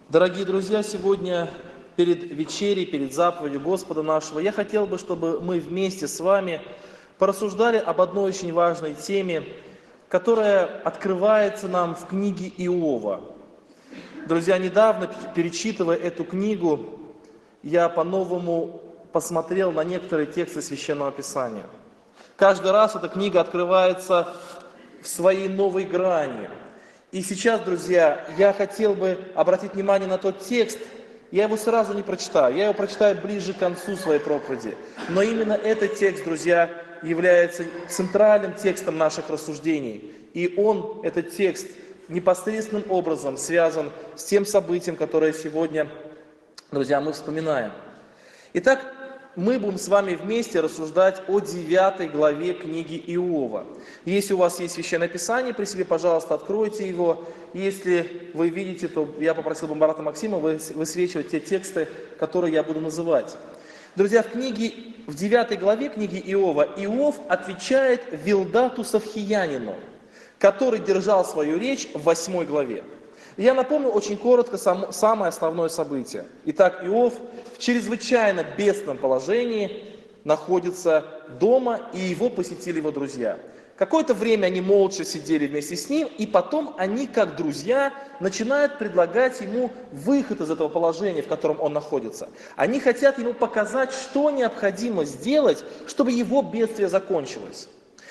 Дорогие друзья, сегодня перед вечерей, перед заповедью Господа нашего, я хотел бы, чтобы мы вместе с вами порассуждали об одной очень важной теме, которая открывается нам в книге Иова. Друзья, недавно, перечитывая эту книгу, я по-новому посмотрел на некоторые тексты Священного Писания. Каждый раз эта книга открывается в своей новой грани. И сейчас, друзья, я хотел бы обратить внимание на тот текст. Я его сразу не прочитаю, я его прочитаю ближе к концу своей проповеди. Но именно этот текст, друзья, является центральным текстом наших рассуждений. И он, этот текст, непосредственным образом связан с тем событием, которое сегодня, друзья, мы вспоминаем. Итак, мы будем с вами вместе рассуждать о 9 главе книги Иова. Если у вас есть Священное Писание при себе, пожалуйста, откройте его. Если вы видите, то я попросил бы брата Максима высвечивать те тексты, которые я буду называть. Друзья, в 9 главе книги Иова Иов отвечает Вилдату Савхиянину, который держал свою речь в 8 главе. Я напомню очень коротко самое основное событие. Итак, Иов в чрезвычайно бедственном положении находится дома, и его посетили его друзья. Какое-то время они молча сидели вместе с ним, и потом они, как друзья, начинают предлагать ему выход из этого положения, в котором он находится. Они хотят ему показать, что необходимо сделать, чтобы его бедствие закончилось.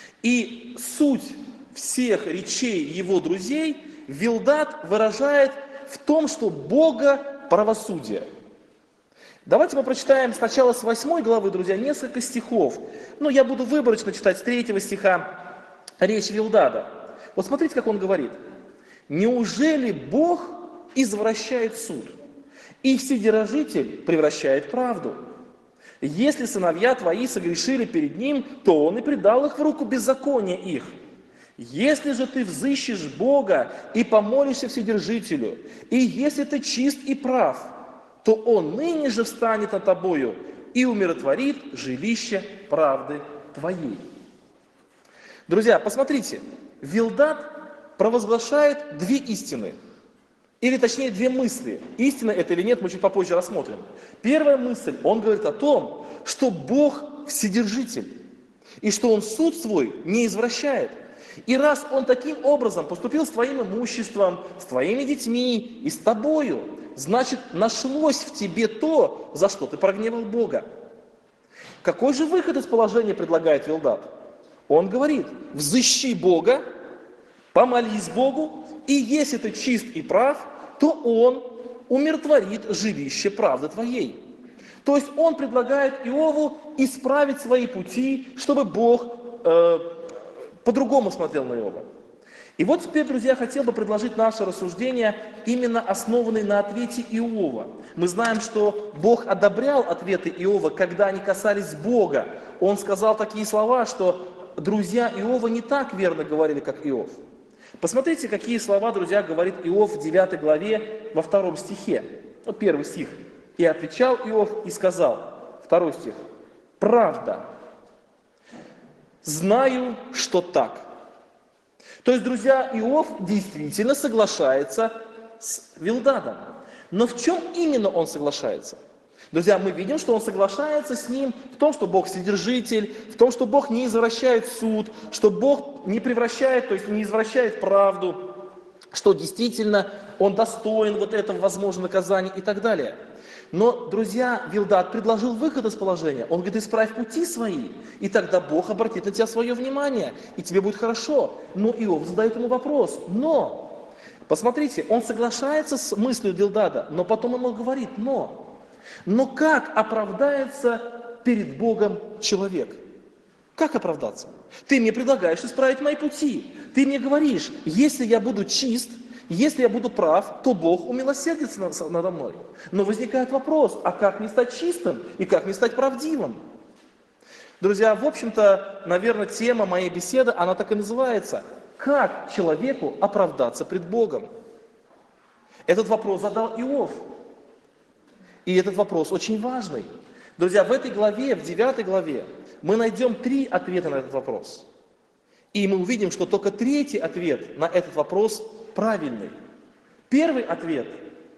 И суть всех речей его друзей Вилдат выражает в том, что Бога правосудие. Давайте мы прочитаем сначала с 8 главы, друзья, несколько стихов. Я буду выборочно читать с 3 стиха речь Вилдада. Вот смотрите, как он говорит. «Неужели Бог извращает суд, и Вседержитель превращает правду? Если сыновья твои согрешили перед Ним, то Он и предал их в руку беззакония их. Если же ты взыщешь Бога и помолишься Вседержителю, и если ты чист и прав, то Он ныне же встанет над тобою и умиротворит жилище правды твоей». Друзья, посмотрите, Вилдат провозглашает две истины, или точнее две мысли. Истина это или нет, мы чуть попозже рассмотрим. Первая мысль, он говорит о том, что Бог Вседержитель, и что Он суд свой не извращает. И раз Он таким образом поступил с твоим имуществом, с твоими детьми и с тобою, значит, нашлось в тебе то, за что ты прогневал Бога. Какой же выход из положения предлагает Вилдат? Он говорит: взыщи Бога, помолись Богу, и если ты чист и прав, то Он умиротворит жилище правды твоей. То есть он предлагает Иову исправить свои пути, чтобы Бог по-другому смотрел на Иова. И вот теперь, друзья, я хотел бы предложить наше рассуждение, именно основанное на ответе Иова. Мы знаем, что Бог одобрял ответы Иова, когда они касались Бога. Он сказал такие слова, что друзья Иова не так верно говорили, как Иов. Посмотрите, какие слова, друзья, говорит Иов в 9 главе, во 2 стихе. Вот 1 стих. «И отвечал Иов и сказал», 2 стих, «правда, знаю, что так». То есть, друзья, Иов действительно соглашается с Вилдадом. Но в чем именно он соглашается? Друзья, мы видим, что он соглашается с ним в том, что Бог Вседержитель, в том, что Бог не извращает суд, что Бог не превращает, то есть не извращает правду, что действительно Он достоин вот этого возможного наказания и так далее. Но, друзья, Вилдад предложил выход из положения. Он говорит: исправь пути свои, и тогда Бог обратит на тебя свое внимание, и тебе будет хорошо. Но Иов задает ему вопрос. Но, посмотрите, он соглашается с мыслью Вилдада, но потом ему говорит: но как оправдается перед Богом человек? Как оправдаться? Ты мне предлагаешь исправить мои пути. Ты мне говоришь: если я буду чист, если я буду прав, то Бог умилосердится надо мной. Но возникает вопрос: а как мне стать чистым и как мне стать правдивым? Друзья, в общем-то, наверное, тема моей беседы, она так и называется: как человеку оправдаться пред Богом? Этот вопрос задал Иов. И этот вопрос очень важный. Друзья, в этой главе, в 9 главе, мы найдем 3 ответа на этот вопрос. И мы увидим, что только 3-й ответ на этот вопрос правильный. Первый ответ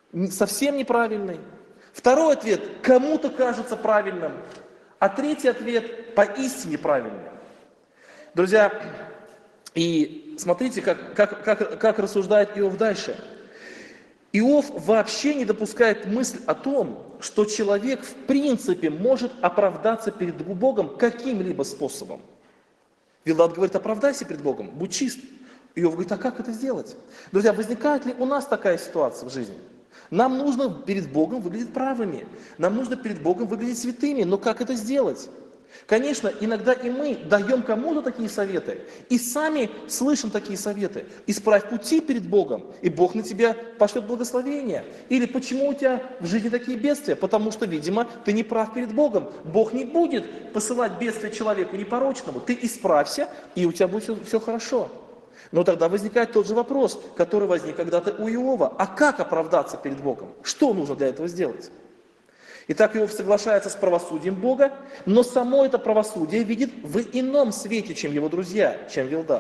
совсем неправильный. Второй ответ кому-то кажется правильным. А третий ответ поистине правильный. Друзья, и смотрите, как рассуждает Иов дальше. Иов вообще не допускает мысль о том, что человек в принципе может оправдаться перед Богом каким-либо способом. Вилдад говорит: оправдайся перед Богом, будь чист. Иов говорит: а как это сделать? Друзья, возникает ли у нас такая ситуация в жизни? Нам нужно перед Богом выглядеть правыми, нам нужно перед Богом выглядеть святыми, но как это сделать? Конечно, иногда и мы даем кому-то такие советы, и сами слышим такие советы. Исправь пути перед Богом, и Бог на тебя пошлет благословение. Или почему у тебя в жизни такие бедствия? Потому что, видимо, ты не прав перед Богом. Бог не будет посылать бедствия человеку непорочному. Ты исправься, и у тебя будет все хорошо. Но тогда возникает тот же вопрос, который возник когда-то у Иова. А как оправдаться перед Богом? Что нужно для этого сделать? Итак, Иов соглашается с правосудием Бога, но само это правосудие видит в ином свете, чем его друзья, чем Вилдад.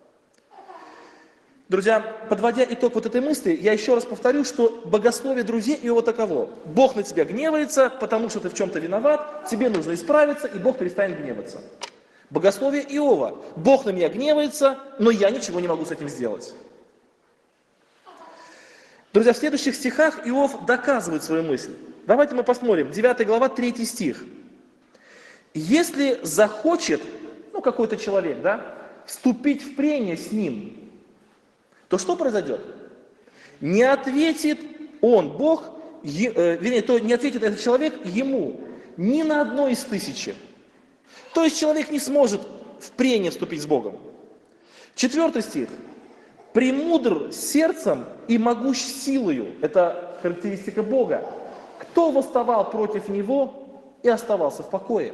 Друзья, подводя итог вот этой мысли, я еще раз повторю, что богословие друзей Иова таково. Бог на тебя гневается, потому что ты в чем-то виноват, тебе нужно исправиться, и Бог перестанет гневаться. Богословие Иова. Бог на меня гневается, но я ничего не могу с этим сделать. Друзья, в следующих стихах Иов доказывает свою мысль. Давайте мы посмотрим. 9 глава, 3 стих. Если захочет, какой-то человек, вступить в прение с ним, то что произойдет? Не ответит он, Бог, не ответит этот человек ему ни на одно из 1000. То есть человек не сможет в прение вступить с Богом. 4 стих. «Премудр сердцем и могущ силою». Это характеристика Бога. «Кто восставал против него и оставался в покое?»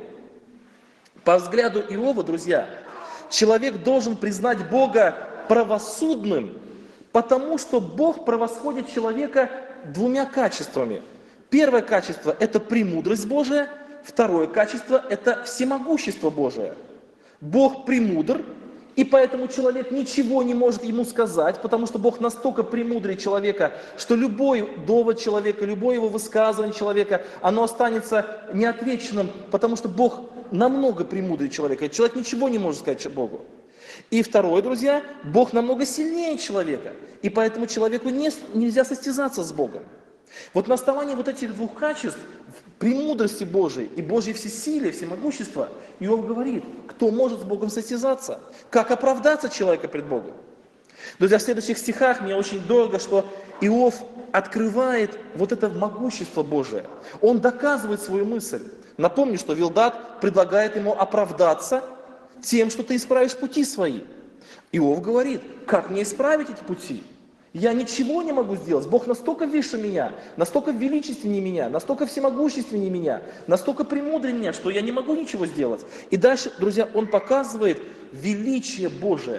По взгляду Иова, друзья, человек должен признать Бога правосудным, потому что Бог превосходит человека 2 качествами. Первое качество – это премудрость Божия. Второе качество – это всемогущество Божие. Бог премудр, и поэтому человек ничего не может ему сказать, потому что Бог настолько премудрый человека, что любой довод человека, любое его высказывание человека, оно останется неотвеченным, потому что Бог намного премудрее человека. Человек ничего не может сказать Богу. И второе, друзья, Бог намного сильнее человека, и поэтому человеку нельзя состязаться с Богом. Вот на основании вот этих 2 качеств, премудрости Божией и Божьей всесилия, всемогущества, Иов говорит, кто может с Богом состязаться, как оправдаться человека пред Богом. Друзья, в следующих стихах мне очень дорого, что Иов открывает вот это могущество Божие. Он доказывает свою мысль. Напомню, что Вилдад предлагает ему оправдаться тем, что ты исправишь пути свои. Иов говорит, как мне исправить эти пути? Я ничего не могу сделать. Бог настолько выше меня, настолько величественнее меня, настолько всемогущественнее меня, настолько премудрее меня, что я не могу ничего сделать. И дальше, друзья, он показывает величие Божие.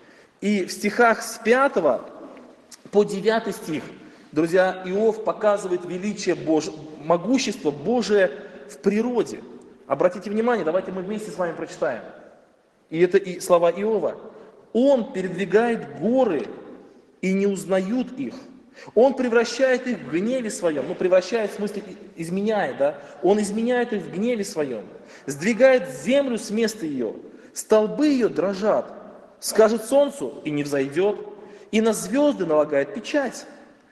И в стихах с 5 по 9 стих, друзья, Иов показывает величие Божие, могущество Божие в природе. Обратите внимание, давайте мы вместе с вами прочитаем. И это и слова Иова. Он передвигает горы, и не узнают их. Он превращает их в гневе своем. Превращает в смысле изменяет, Он изменяет их в гневе своем. Сдвигает землю с места ее. Столбы ее дрожат. Скажет солнцу, и не взойдет. И на звезды налагает печать.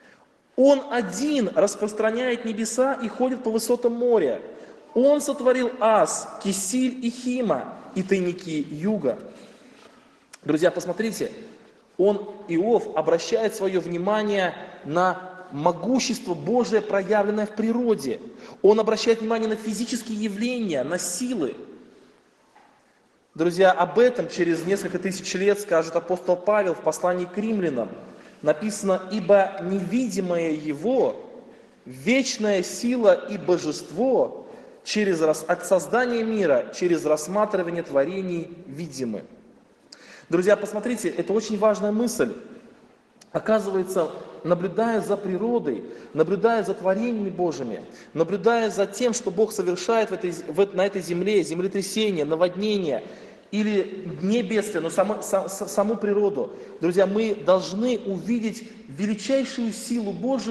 Он один распространяет небеса и ходит по высотам моря. Он сотворил Ас, Кисиль и Хима, и тайники юга. Друзья, посмотрите. Иов обращает свое внимание на могущество Божие, проявленное в природе. Он обращает внимание на физические явления, на силы. Друзья, об этом через несколько тысяч лет скажет апостол Павел в послании к римлянам. Написано, ибо невидимое Его, вечная сила и божество от создания мира, через рассматривание творений видимы. Друзья, посмотрите, это очень важная мысль. Оказывается, наблюдая за природой, наблюдая за творениями Божьими, наблюдая за тем, что Бог совершает на этой земле, землетрясения, наводнения, или не бедствия, но саму природу, друзья, мы должны увидеть величайшую силу Божию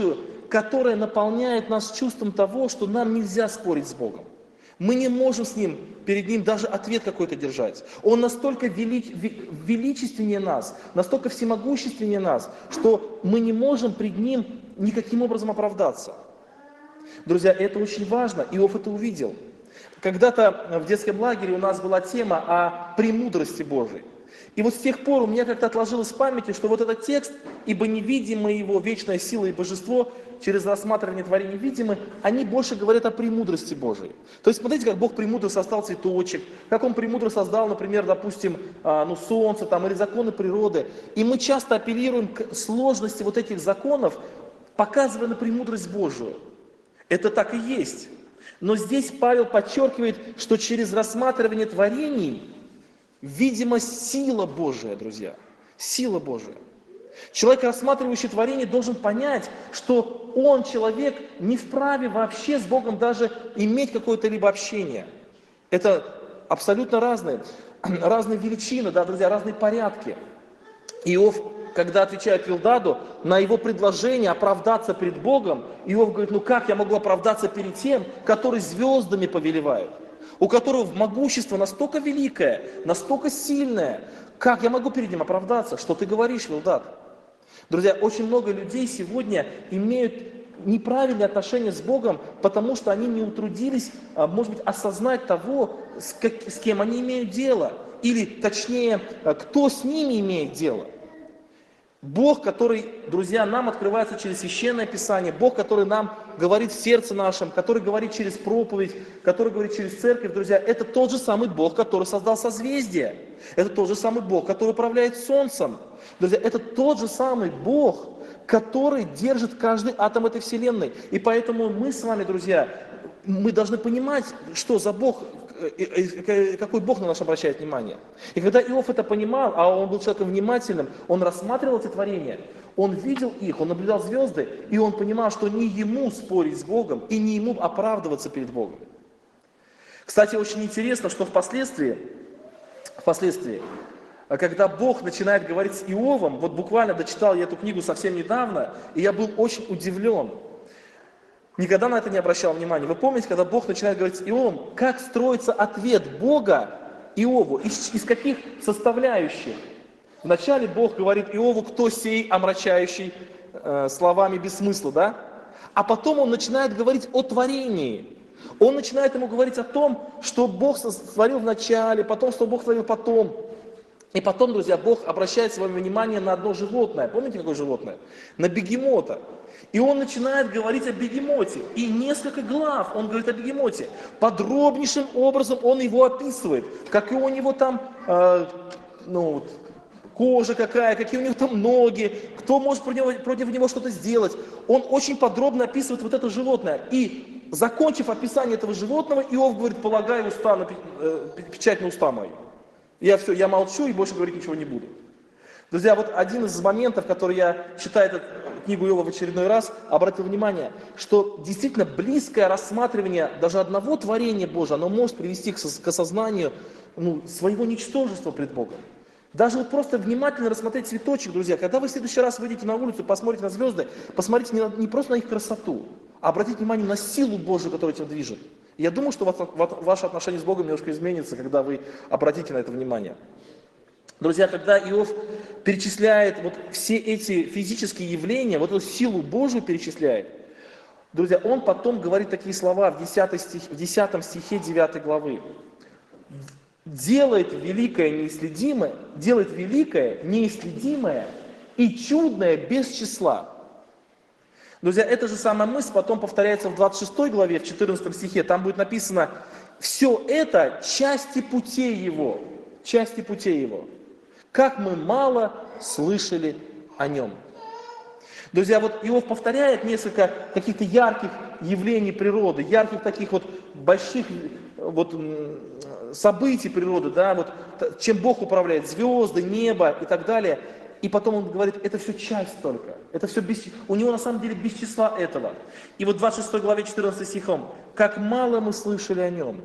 которое наполняет нас чувством того, что нам нельзя спорить с Богом. Мы не можем с Ним, перед Ним даже ответ какой-то держать. Он настолько величественнее нас, настолько всемогущественнее нас, что мы не можем пред Ним никаким образом оправдаться. Друзья, это очень важно, Иов это увидел. Когда-то в детском лагере у нас была тема о премудрости Божией. И вот с тех пор у меня как-то отложилось в памяти, что вот этот текст, ибо невидимое его вечная сила и божество через рассматривание творений видимы, они больше говорят о премудрости Божией. То есть смотрите, как Бог премудро создал цветочек, как Он премудро создал, например, допустим, солнце там, или законы природы. И мы часто апеллируем к сложности вот этих законов, показывая на премудрость Божию. Это так и есть. Но здесь Павел подчеркивает, что через рассматривание творений видимо сила Божия, друзья. Сила Божия. Человек, рассматривающий творение, должен понять, что он, человек, не вправе вообще с Богом даже иметь какое-то либо общение. Это абсолютно разные величины, да, друзья, разные порядки. Иов, когда отвечает Вилдаду на его предложение оправдаться перед Богом, Иов говорит, ну как я могу оправдаться перед тем, который звездами повелевает, у которого могущество настолько великое, настолько сильное, как я могу перед ним оправдаться? Что ты говоришь, Вилдад? Друзья, очень много людей сегодня имеют неправильные отношения с Богом, потому что они не утрудились, может быть, осознать того, с кем они имеют дело, или точнее, кто с ними имеет дело. Бог, который, друзья, нам открывается через Священное Писание, Бог, который нам говорит в сердце нашем, который говорит через проповедь, который говорит через церковь, друзья, это тот же самый Бог, который создал созвездие. Это тот же самый Бог, который управляет Солнцем. Друзья, это тот же самый Бог, который держит каждый атом этой вселенной. И поэтому мы с вами, друзья, мы должны понимать, что за Бог, какой Бог на нас обращает внимание. И когда Иов это понимал, а он был человеком внимательным, он рассматривал эти творения, он видел их, он наблюдал звезды, и он понимал, что не ему спорить с Богом, и не ему оправдываться перед Богом. Кстати, очень интересно, что впоследствии, когда Бог начинает говорить с Иовом, вот буквально дочитал я эту книгу совсем недавно, и я был очень удивлен. Никогда на это не обращал внимания. Вы помните, когда Бог начинает говорить с Иовом, как строится ответ Бога Иову, из каких составляющих? Вначале Бог говорит Иову, кто сей омрачающий словами без смысла, да? А потом он начинает говорить о творении. Он начинает ему говорить о том, что Бог сотворил в начале, потом, что Бог творил потом. И потом, друзья, Бог обращает свое внимание на одно животное. Помните, какое животное? На бегемота. И он начинает говорить о бегемоте. И несколько глав он говорит о бегемоте. Подробнейшим образом он его описывает. Какие у него там кожа какая, какие у него там ноги, кто может против него что-то сделать. Он очень подробно описывает вот это животное. И, закончив описание этого животного, Иов говорит, полагай печать на уста мои. Я молчу и больше говорить ничего не буду. Друзья, вот один из моментов, который я, читая эту книгу Иова в очередной раз, обратил внимание, что действительно близкое рассматривание даже одного творения Божьего, оно может привести к осознанию своего ничтожества пред Богом. Даже вот просто внимательно рассмотреть цветочек, друзья, когда вы в следующий раз выйдете на улицу, посмотрите на звезды, посмотрите не просто на их красоту, а обратите внимание на силу Божию, которая этим движет. Я думаю, что ваше отношение с Богом немножко изменится, когда вы обратите на это внимание. Друзья, когда Иов перечисляет вот все эти физические явления, вот эту силу Божию перечисляет, друзья, он потом говорит такие слова в 10 стихе 9 главы. Делает великое неисследимое и чудное без числа. Друзья, эта же самая мысль потом повторяется в 26 главе, в 14 стихе. Там будет написано, все это части путей его. Как мы мало слышали о нем. Друзья, вот Иов повторяет несколько каких-то ярких явлений природы, ярких таких вот больших событий природы, да, вот чем Бог управляет, звезды, небо и так далее. И потом он говорит, это все часть только. Это все у него на самом деле без числа этого. И вот в 26 главе 14 стихом, как мало мы слышали о нем.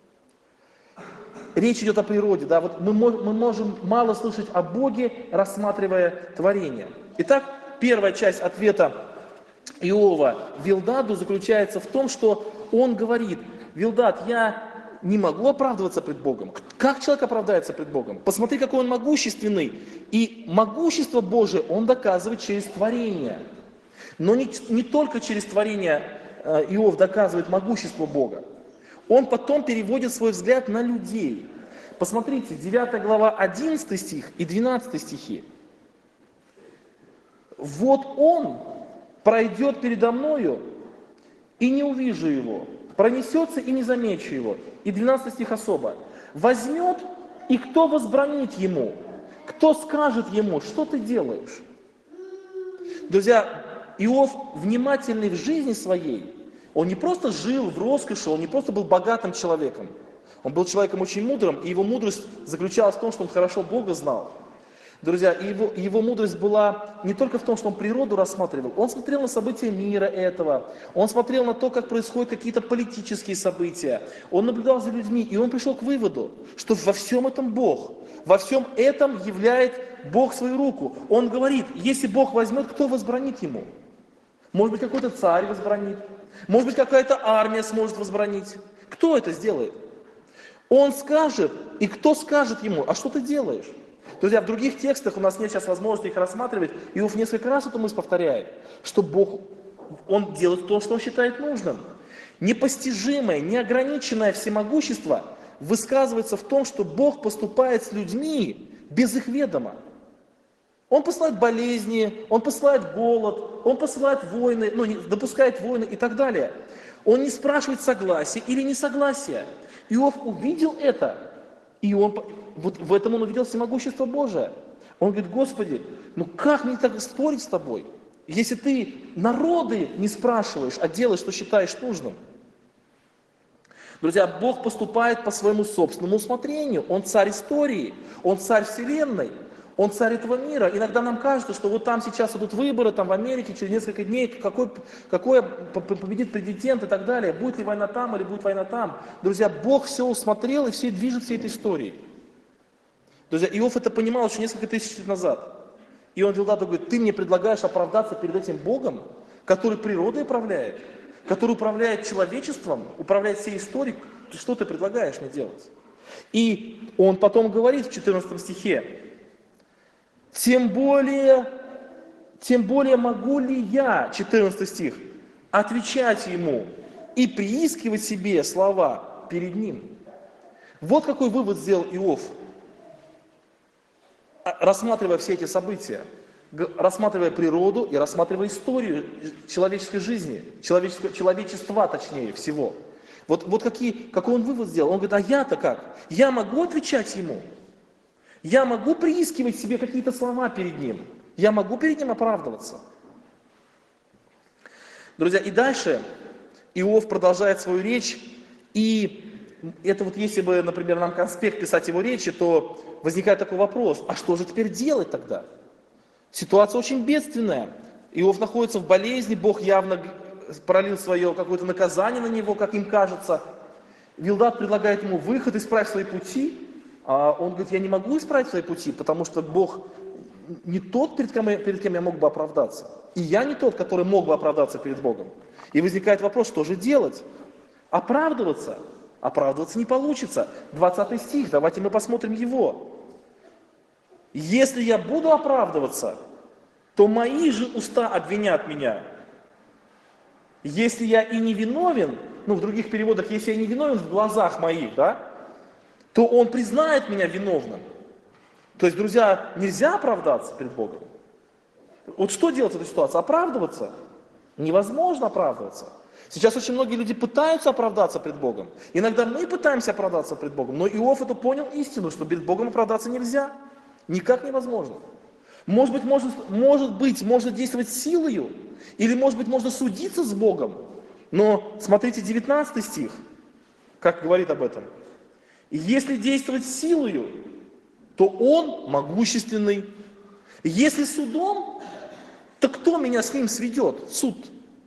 Речь идет о природе, да, вот мы можем мало слышать о Боге, рассматривая творение. Итак, первая часть ответа Иова Вилдаду заключается в том, что он говорит: Вилдад, я не могу оправдываться пред Богом. Как человек оправдается пред Богом? Посмотри, какой он могущественный. И могущество Божие он доказывает через творение. Но не только через творение Иов доказывает могущество Бога. Он потом переводит свой взгляд на людей. Посмотрите, 9 глава, 11 стих и 12 стихи. «Вот он пройдет передо мною, и не увижу его, пронесется, и не замечу его». И 12 стих особо. «Возьмет, и кто возбранит ему? Кто скажет ему, что ты делаешь?» Друзья, Иов, внимательный в жизни своей, он не просто жил в роскоши, он не просто был богатым человеком. Он был человеком очень мудрым, и его мудрость заключалась в том, что он хорошо Бога знал. Друзья, его мудрость была не только в том, что он природу рассматривал, он смотрел на события мира этого, он смотрел на то, как происходят какие-то политические события, он наблюдал за людьми, и он пришел к выводу, что во всем этом Бог, во всем этом являет Бог свою руку. Он говорит, если Бог возьмет, кто возбранит ему? Может быть, какой-то царь возбранит, может быть, какая-то армия сможет возбранить. Кто это сделает? Он скажет, и кто скажет ему, а что ты делаешь? Друзья, в других текстах, у нас нет сейчас возможности их рассматривать, Иов несколько раз эту мысль повторяет, что Бог, Он делает то, что Он считает нужным. Непостижимое, неограниченное всемогущество высказывается в том, что Бог поступает с людьми без их ведома. Он посылает болезни, Он посылает голод, Он посылает войны, допускает войны и так далее. Он не спрашивает согласия или несогласия. Иов увидел это, и он вот в этом он увидел всемогущество Божие. Он говорит: Господи, как мне так спорить с тобой, если ты народы не спрашиваешь, а делаешь, что считаешь нужным? Друзья, Бог поступает по своему собственному усмотрению. Он царь истории, Он царь вселенной, Он царь этого мира. Иногда нам кажется, что вот там сейчас идут выборы, там в Америке через несколько дней, какой победит президент и так далее. Будет ли война там или будет война там. Друзья, Бог все усмотрел и все движет всей этой историей. Друзья, Иов это понимал еще несколько тысяч лет назад. И он Вилдаду говорит: ты мне предлагаешь оправдаться перед этим Богом, который природой управляет, который управляет человечеством, управляет всей историей. Что ты предлагаешь мне делать? И он потом говорит в 14 стихе: тем более могу ли я, 14 стих, отвечать ему и приискивать себе слова перед ним. Вот какой вывод сделал Иов, рассматривая все эти события, рассматривая природу и рассматривая историю человеческой жизни, человечества точнее всего. Вот какой он вывод сделал? Он говорит: а я-то как? Я могу отвечать ему? Я могу приискивать себе какие-то слова перед ним? Я могу перед ним оправдываться? Друзья, и дальше Иов продолжает свою речь, и это вот если бы, например, нам конспект писать его речи, то возникает такой вопрос: а что же теперь делать тогда? Ситуация очень бедственная. Иов находится в болезни, Бог явно пролил свое какое-то наказание на него, как им кажется. Вилдад предлагает ему выход, исправь свои пути. А он говорит: я не могу исправить свои пути, потому что Бог не тот, перед кем я мог бы оправдаться. И я не тот, который мог бы оправдаться перед Богом. И возникает вопрос: что же делать? Оправдываться? Оправдываться не получится. 20 стих, давайте мы посмотрим его. Если я буду оправдываться, то мои же уста обвинят меня. Если я и не виновен, в других переводах, если я не виновен в глазах моих, то он признает меня виновным. То есть, друзья, нельзя оправдаться перед Богом. Вот что делать в этой ситуации? Оправдываться? Невозможно оправдываться. Сейчас очень многие люди пытаются оправдаться пред Богом. Иногда мы пытаемся оправдаться пред Богом, но Иов это понял истину, что перед Богом оправдаться нельзя. Никак невозможно. Может быть, можно действовать силою, или, может быть, можно судиться с Богом. Но смотрите 19 стих, как говорит об этом. Если действовать силою, то Он могущественный. Если судом, то кто меня с Ним сведет? Суд.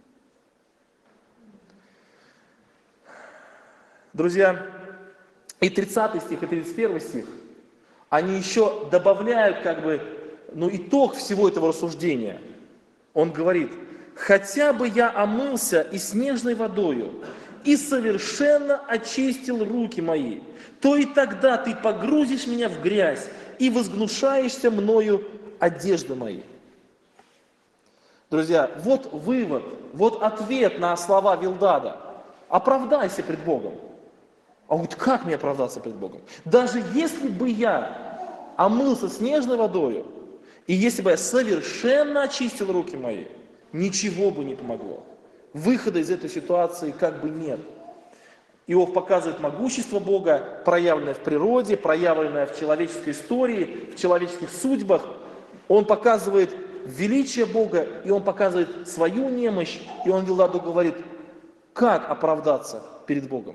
Друзья, и 30 стих, и 31 стих, они еще добавляют итог всего этого рассуждения. Он говорит: хотя бы я омылся и снежной водою, и совершенно очистил руки мои, то и тогда ты погрузишь меня в грязь и возгнушаешься мною одежды мои». Друзья, вот вывод, вот ответ на слова Вилдада. Оправдайся пред Богом. А вот как мне оправдаться пред Богом? Даже если бы я омылся снежной водою, и если бы я совершенно очистил руки мои, ничего бы не помогло. Выхода из этой ситуации как бы нет. Иов показывает могущество Бога, проявленное в природе, проявленное в человеческой истории, в человеческих судьбах. Он показывает величие Бога, и он показывает свою немощь, и он Вилдаду говорит, как оправдаться перед Богом.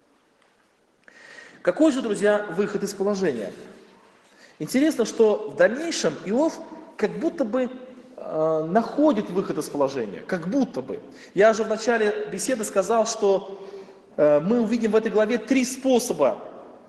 Какой же, друзья, выход из положения? Интересно, что в дальнейшем Иов как будто бы находит выход из положения, как будто бы. Я же в начале беседы сказал, что мы увидим в этой главе три способа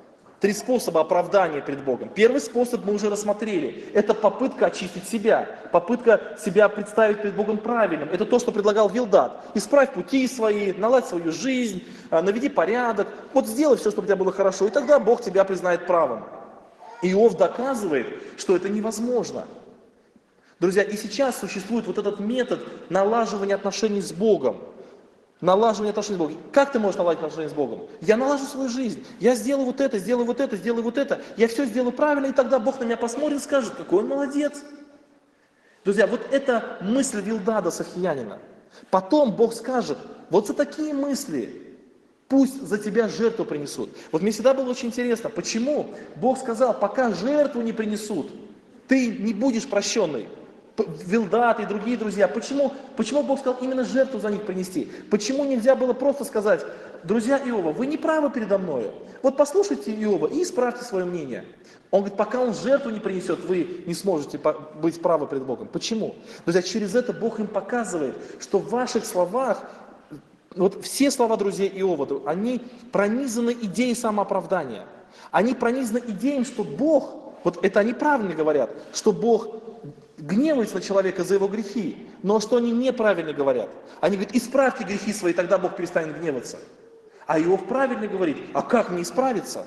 оправдания перед Богом. Первый способ мы уже рассмотрели. Это попытка очистить себя, попытка себя представить перед Богом правильным. Это то, что предлагал Вилдад. Исправь пути свои, наладь свою жизнь, наведи порядок. Вот сделай все, чтобы у тебя было хорошо, и тогда Бог тебя признает правым. Иов доказывает, что это невозможно. Друзья, и сейчас существует вот этот метод налаживания отношений с Богом. Налаживание отношений с Богом. Как ты можешь наладить отношения с Богом? Я налажу свою жизнь. Я сделаю вот это, сделаю вот это, сделаю вот это. Я все сделаю правильно, и тогда Бог на меня посмотрит и скажет, какой он молодец. Друзья, вот это мысль Вилдада Сахиянина. Потом Бог скажет, вот за такие мысли пусть за тебя жертву принесут. Вот мне всегда было очень интересно, почему Бог сказал, пока жертву не принесут, ты не будешь прощенный. Вилдад и другие друзья. Почему Бог сказал именно жертву за них принести? Почему нельзя было просто сказать, друзья Иова, вы не правы передо мною. Вот послушайте Иова и исправьте свое мнение. Он говорит, пока он жертву не принесет, вы не сможете быть правы перед Богом. Почему? Друзья, через это Бог им показывает, что в ваших словах, вот все слова друзей Иова, они пронизаны идеей самооправдания. Они пронизаны идеей, что Бог, вот это они правильно говорят, что Бог гневается на человека за его грехи, но что они неправильно говорят. Они говорят, исправьте грехи свои, тогда Бог перестанет гневаться. А Иов правильно говорит, а как мне исправиться?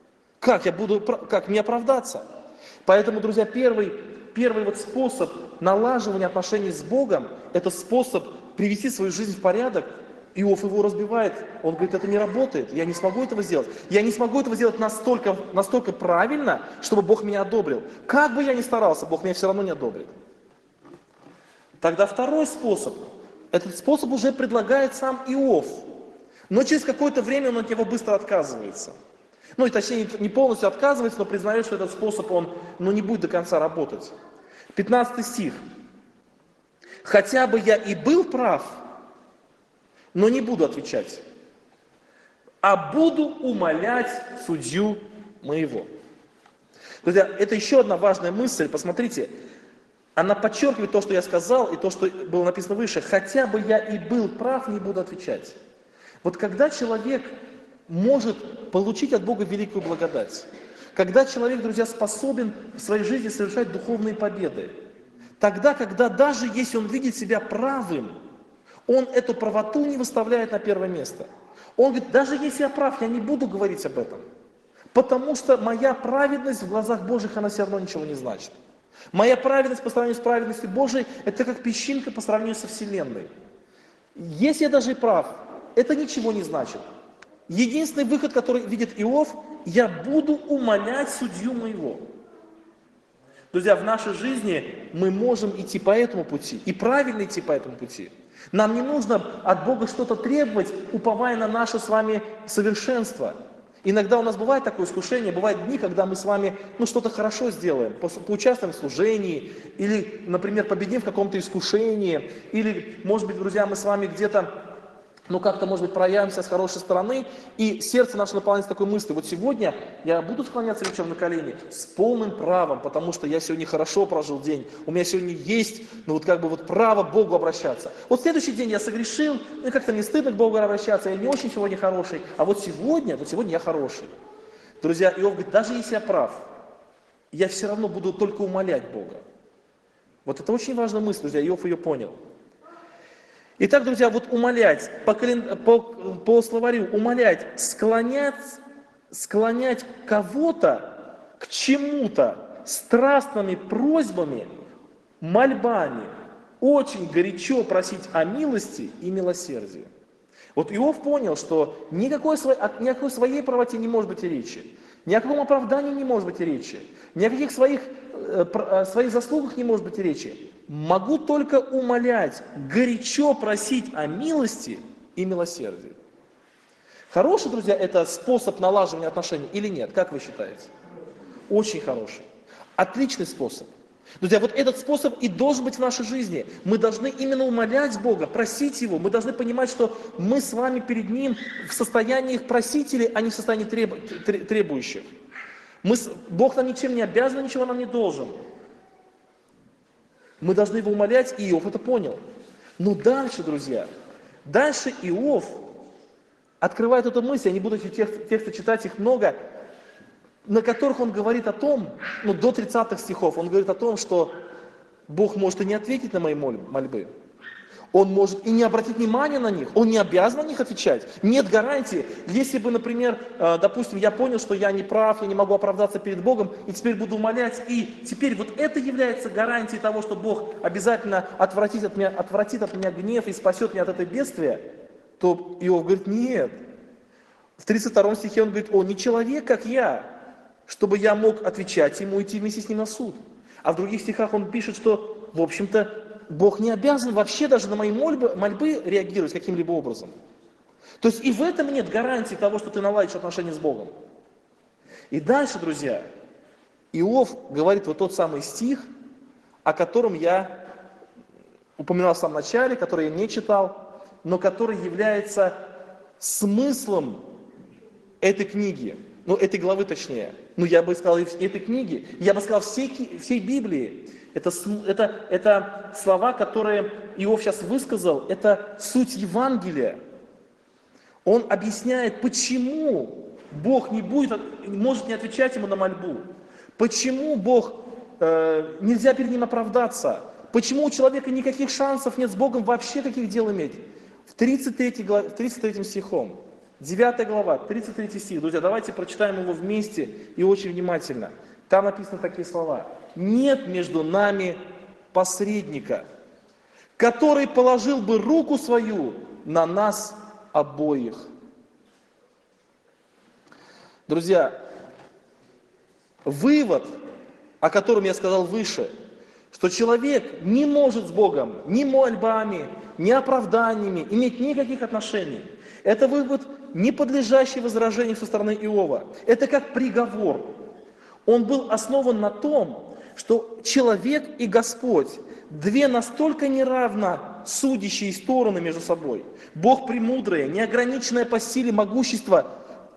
Как мне оправдаться? Поэтому, друзья, первый вот способ налаживания отношений с Богом, это способ привести свою жизнь в порядок. Иов его разбивает, он говорит, это не работает, я не смогу этого сделать. Я не смогу этого сделать настолько правильно, чтобы Бог меня одобрил. Как бы я ни старался, Бог меня все равно не одобрит. Тогда второй способ, этот способ уже предлагает сам Иов, но через какое-то время он от него быстро отказывается. Ну и точнее не полностью отказывается, но признает, что этот способ он не будет до конца работать. 15 стих. «Хотя бы я и был прав, но не буду отвечать, а буду умолять судью моего». Друзья, это еще одна важная мысль, посмотрите, она подчеркивает то, что я сказал, и то, что было написано выше. «Хотя бы я и был прав, не буду отвечать». Вот когда человек может получить от Бога великую благодать, когда человек, друзья, способен в своей жизни совершать духовные победы, тогда, когда даже если он видит себя правым, он эту правоту не выставляет на первое место. Он говорит, даже если я прав, я не буду говорить об этом. Потому что моя праведность в глазах Божьих, она все равно ничего не значит. Моя праведность по сравнению с праведностью Божией, это как песчинка по сравнению со Вселенной. Если я даже и прав, это ничего не значит. Единственный выход, который видит Иов, я буду умолять судью моего. Друзья, в нашей жизни мы можем идти по этому пути, и правильно идти по этому пути. Нам не нужно от Бога что-то требовать, уповая на наше с вами совершенство. Иногда у нас бывает такое искушение, бывают дни, когда мы с вами что-то хорошо сделаем, поучаствуем в служении, или, например, победим в каком-то искушении, или, может быть, друзья, мы с вами где-то как-то, может быть, проявимся с хорошей стороны, и сердце наше наполняется такой мыслью, вот сегодня я буду склоняться вечером на колени с полным правом, потому что я сегодня хорошо прожил день, у меня сегодня есть, право к Богу обращаться. Вот следующий день я согрешил, и как-то не стыдно к Богу обращаться, я не очень сегодня хороший, а вот сегодня я хороший. Друзья, Иов говорит, даже если я прав, я все равно буду только умолять Бога. Вот это очень важная мысль, друзья, Иов ее понял. Итак, друзья, вот умолять, по словарю умолять, склонять кого-то к чему-то страстными просьбами, мольбами, очень горячо просить о милости и милосердии. Вот Иов понял, что ни о какой своей правоте не может быть и речи, ни о каком оправдании не может быть и речи, ни о каких своих заслугах не может быть и речи. Могу только умолять, горячо просить о милости и милосердии. Хороший, друзья, это способ налаживания отношений или нет? Как вы считаете? Очень хороший. Отличный способ. Друзья, вот этот способ и должен быть в нашей жизни. Мы должны именно умолять Бога, просить Его. Мы должны понимать, что мы с вами перед Ним в состоянии просителей, а не в состоянии требующих. Бог нам ничем не обязан, ничего нам не должен. Мы должны Его умолять, и Иов это понял. Но дальше, друзья, дальше Иов открывает эту мысль, я не буду эти тексты читать, их много, на которых он говорит о том, до 30 стихов, он говорит о том, что Бог может и не ответить на мои мольбы. Он может и не обратить внимания на них, он не обязан на них отвечать. Нет гарантии. Если бы, например, допустим, я понял, что я не прав, я не могу оправдаться перед Богом, и теперь буду умолять, и теперь вот это является гарантией того, что Бог обязательно отвратит от меня гнев и спасет меня от этой бедствия, то Иов говорит, нет. В 32 стихе он говорит, он не человек, как я, чтобы я мог отвечать ему и идти вместе с ним на суд. А в других стихах он пишет, что, в общем-то, Бог не обязан вообще даже на мои мольбы реагировать каким-либо образом. То есть и в этом нет гарантии того, что ты наладишь отношения с Богом. И дальше, друзья, Иов говорит вот тот самый стих, о котором я упоминал в самом начале, который я не читал, но который является смыслом этой книги, этой главы точнее. Я бы сказал, этой книги, я бы сказал, всей Библии. Это слова, которые Иов сейчас высказал, это суть Евангелия. Он объясняет, почему Бог может не отвечать ему на мольбу, почему Бог нельзя перед ним оправдаться, почему у человека никаких шансов нет с Богом вообще каких дел иметь. В 33 стихом, 9 глава, 33 стих. Друзья, давайте прочитаем его вместе и очень внимательно. Там написаны такие слова. «Нет между нами посредника, который положил бы руку свою на нас обоих». Друзья, вывод, о котором я сказал выше, что человек не может с Богом ни мольбами, ни оправданиями иметь никаких отношений. Это вывод, не подлежащий возражению со стороны Иова. Это как приговор. Он был основан на том, что человек и Господь – две настолько неравно судящие стороны между собой. Бог премудрое, неограниченное по силе могущество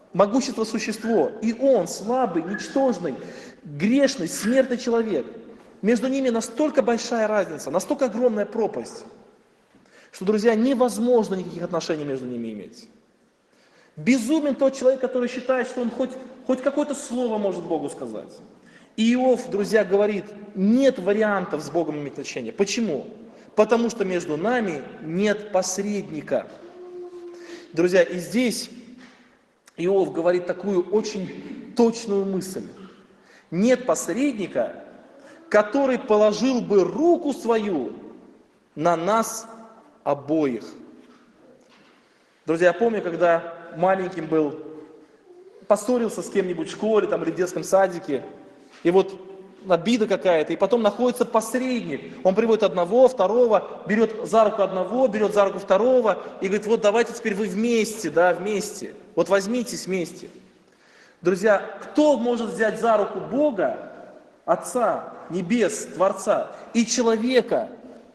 существо, и Он слабый, ничтожный, грешный, смертный человек. Между ними настолько большая разница, настолько огромная пропасть, что, друзья, невозможно никаких отношений между ними иметь. Безумен тот человек, который считает, что он хоть какое-то слово может Богу сказать. И Иов, друзья, говорит, нет вариантов с Богом иметь отношения. Почему? Потому что между нами нет посредника. Друзья, и здесь Иов говорит такую очень точную мысль. Нет посредника, который положил бы руку свою на нас обоих. Друзья, я помню, когда маленьким был, поссорился с кем-нибудь в школе или в детском садике, и вот обида какая-то, и потом находится посредник. Он приводит одного, второго, берет за руку одного, берет за руку второго, и говорит, вот давайте теперь вы вместе, вместе. Вот возьмитесь вместе. Друзья, кто может взять за руку Бога, Отца, Небес, Творца, и человека,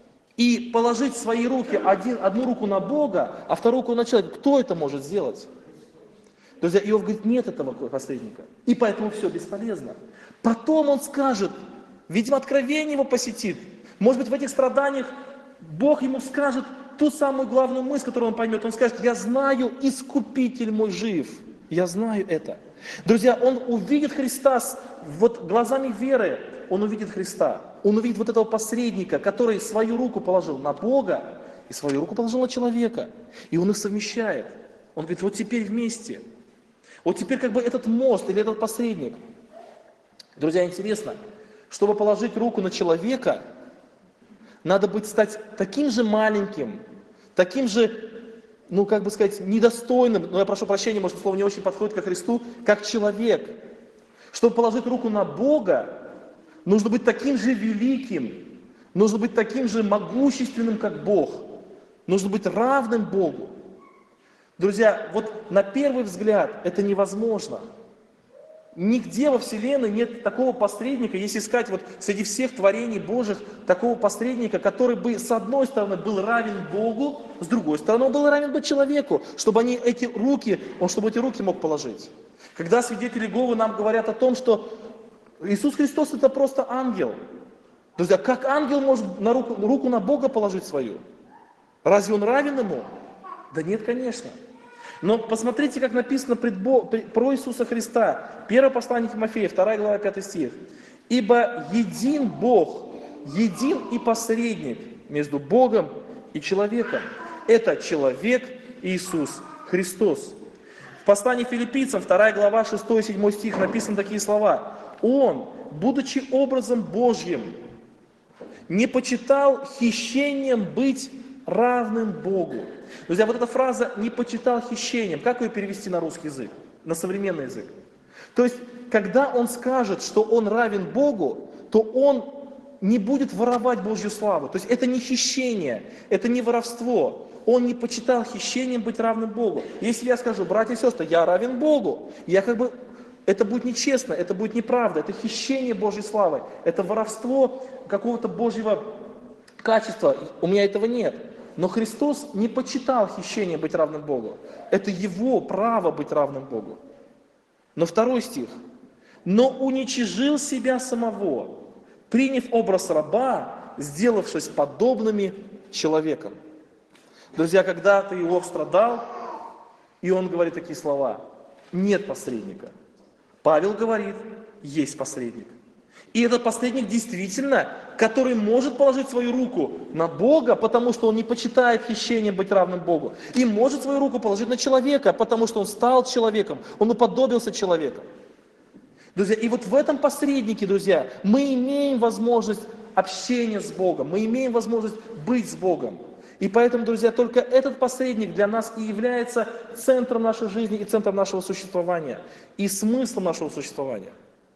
и положить свои руки, одну руку на Бога, а вторую руку на человека? Кто это может сделать? Друзья, Иов говорит, нет этого посредника. И поэтому все бесполезно. Потом он скажет, видимо, откровение его посетит. Может быть, в этих страданиях Бог ему скажет ту самую главную мысль, которую он поймет. Он скажет, я знаю, Искупитель мой жив. Я знаю это. Друзья, он увидит Христа, глазами веры он увидит Христа. Он увидит вот этого посредника, который свою руку положил на Бога и свою руку положил на человека. И он их совмещает. Он говорит, вот теперь вместе. Вот теперь как бы этот мост или этот посредник. Друзья, интересно, чтобы положить руку на человека, надо стать таким же маленьким, таким же, как бы сказать, недостойным, я прошу прощения, может, слово не очень подходит ко Христу, как человек. Чтобы положить руку на Бога, нужно быть таким же великим, нужно быть таким же могущественным, как Бог. Нужно быть равным Богу. Друзья, вот на первый взгляд это невозможно. Нигде во Вселенной нет такого посредника, если искать вот среди всех творений Божьих, такого посредника, который бы с одной стороны был равен Богу, с другой стороны он был равен бы человеку, чтобы он эти руки мог положить. Когда свидетели Иеговы нам говорят о том, что Иисус Христос это просто ангел. Друзья, как ангел может руку на Бога положить свою? Разве он равен ему? Да нет, конечно. Но посмотрите, как написано про Иисуса Христа. Первое послание Тимофея, 2 глава, 5 стих. «Ибо един Бог, един и посредник между Богом и человеком. Это человек Иисус Христос». В послании Филиппийцам, 2 глава, 6-7 стих написаны такие слова. «Он, будучи образом Божьим, не почитал хищением быть равным Богу». Друзья, вот эта фраза «не почитал хищением», как ее перевести на русский язык, на современный язык? То есть, когда он скажет, что он равен Богу, то он не будет воровать Божью славу. То есть, это не хищение, это не воровство. Он не почитал хищением быть равным Богу. Если я скажу, братья и сестры, я равен Богу, это будет нечестно, это будет неправда, это хищение Божьей славы, это воровство какого-то Божьего качества. У меня этого нет. Но Христос не почитал хищение быть равным Богу. Это его право быть равным Богу. Но 2 стих. «Но уничижил себя самого, приняв образ раба, сделавшись подобными человеком». Друзья, когда-то Иов страдал, и он говорит такие слова. Нет посредника. Павел говорит, есть посредник. И этот посредник действительно, который может положить свою руку на Бога, потому что он не почитает хищением быть равным Богу. И может свою руку положить на человека, потому что он стал человеком, он уподобился человеком. Друзья, и вот в этом посреднике, друзья, мы имеем возможность общения с Богом, мы имеем возможность быть с Богом. И поэтому, друзья, только этот посредник для нас и является центром нашей жизни и центром нашего существования, и смыслом нашего существования.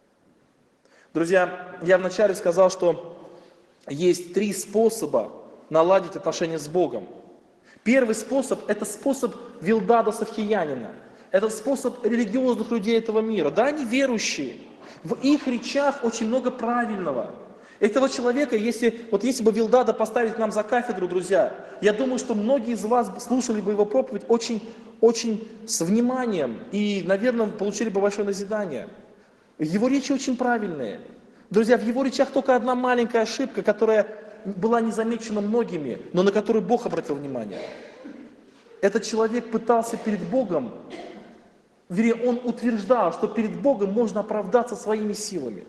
Друзья, я вначале сказал, что есть 3 способа наладить отношения с Богом. Первый способ – это способ Вилдада Савхиянина. Это способ религиозных людей этого мира. Да, они верующие. В их речах очень много правильного. Этого человека, если бы Вилдада поставить нам за кафедру, друзья, я думаю, что многие из вас слушали бы его проповедь очень с вниманием и, наверное, получили бы большое назидание. Его речи очень правильные. Друзья, в его речах только одна маленькая ошибка, которая была не замечена многими, но на которую Бог обратил внимание. Этот человек пытался перед Богом, он утверждал, что перед Богом можно оправдаться своими силами.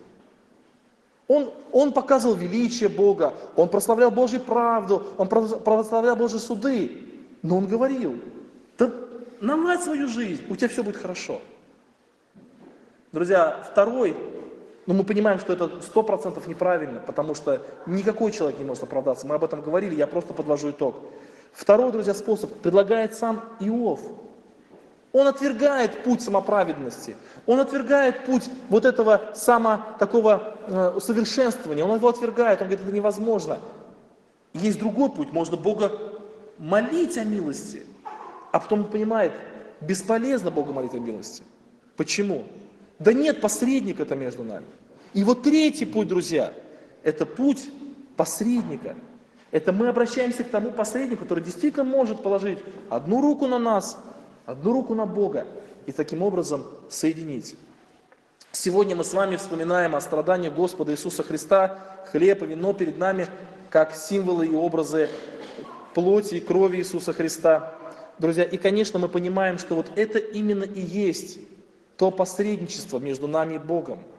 Он показывал величие Бога, он прославлял Божью правду, он прославлял Божьи суды. Но он говорил, да наладь свою жизнь, у тебя все будет хорошо. Друзья, второй, мы понимаем, что это 100% неправильно, потому что никакой человек не может оправдаться. Мы об этом говорили, я просто подвожу итог. Второй, друзья, способ предлагает сам Иов. Он отвергает путь самоправедности, он отвергает путь вот этого такого усовершенствования, он его отвергает, он говорит, это невозможно. Есть другой путь, можно Бога молить о милости, а потом он понимает, бесполезно Бога молить о милости. Почему? Да нет посредника-то между нами. И вот третий путь, друзья, это путь посредника. Это мы обращаемся к тому посреднику, который действительно может положить одну руку на нас, одну руку на Бога и таким образом соединить. Сегодня мы с вами вспоминаем о страдании Господа Иисуса Христа, хлеб и вино перед нами, как символы и образы плоти и крови Иисуса Христа. Друзья, и, конечно, мы понимаем, что вот это именно и есть то посредничество между нами и Богом.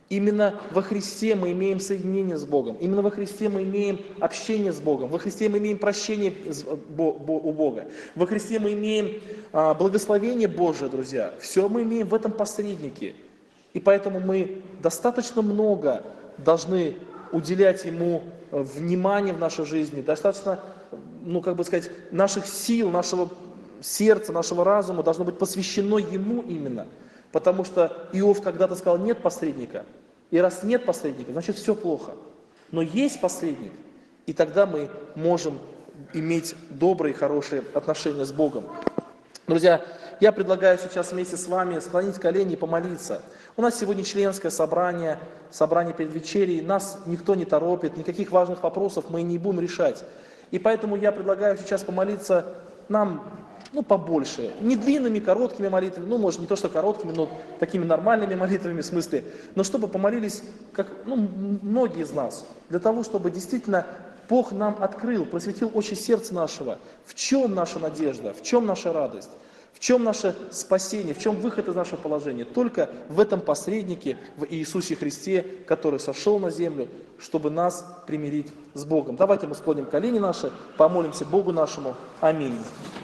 Именно во Христе мы имеем соединение с Богом. Именно во Христе мы имеем общение с Богом. Во Христе мы имеем прощение у Бога. Во Христе мы имеем благословение Божие, друзья. Все мы имеем в этом посреднике. И поэтому мы достаточно много должны уделять Ему внимания в нашей жизни. Достаточно, наших сил, нашего сердца, нашего разума должно быть посвящено Ему именно. Потому что Иов когда-то сказал, нет посредника. И раз нет посредника, значит все плохо. Но есть посредник, и тогда мы можем иметь добрые, хорошие отношения с Богом. Друзья, я предлагаю сейчас вместе с вами склонить колени и помолиться. У нас сегодня членское собрание, собрание перед вечерей. Нас никто не торопит, никаких важных вопросов мы не будем решать. И поэтому я предлагаю сейчас помолиться нам побольше. Не длинными, короткими молитвами, может не то, что короткими, но такими нормальными молитвами в смысле, но чтобы помолились, как многие из нас, для того, чтобы действительно Бог нам открыл, просветил очи сердца нашего, в чем наша надежда, в чем наша радость, в чем наше спасение, в чем выход из нашего положения. Только в этом посреднике, в Иисусе Христе, который сошел на землю, чтобы нас примирить с Богом. Давайте мы склоним колени наши, помолимся Богу нашему. Аминь.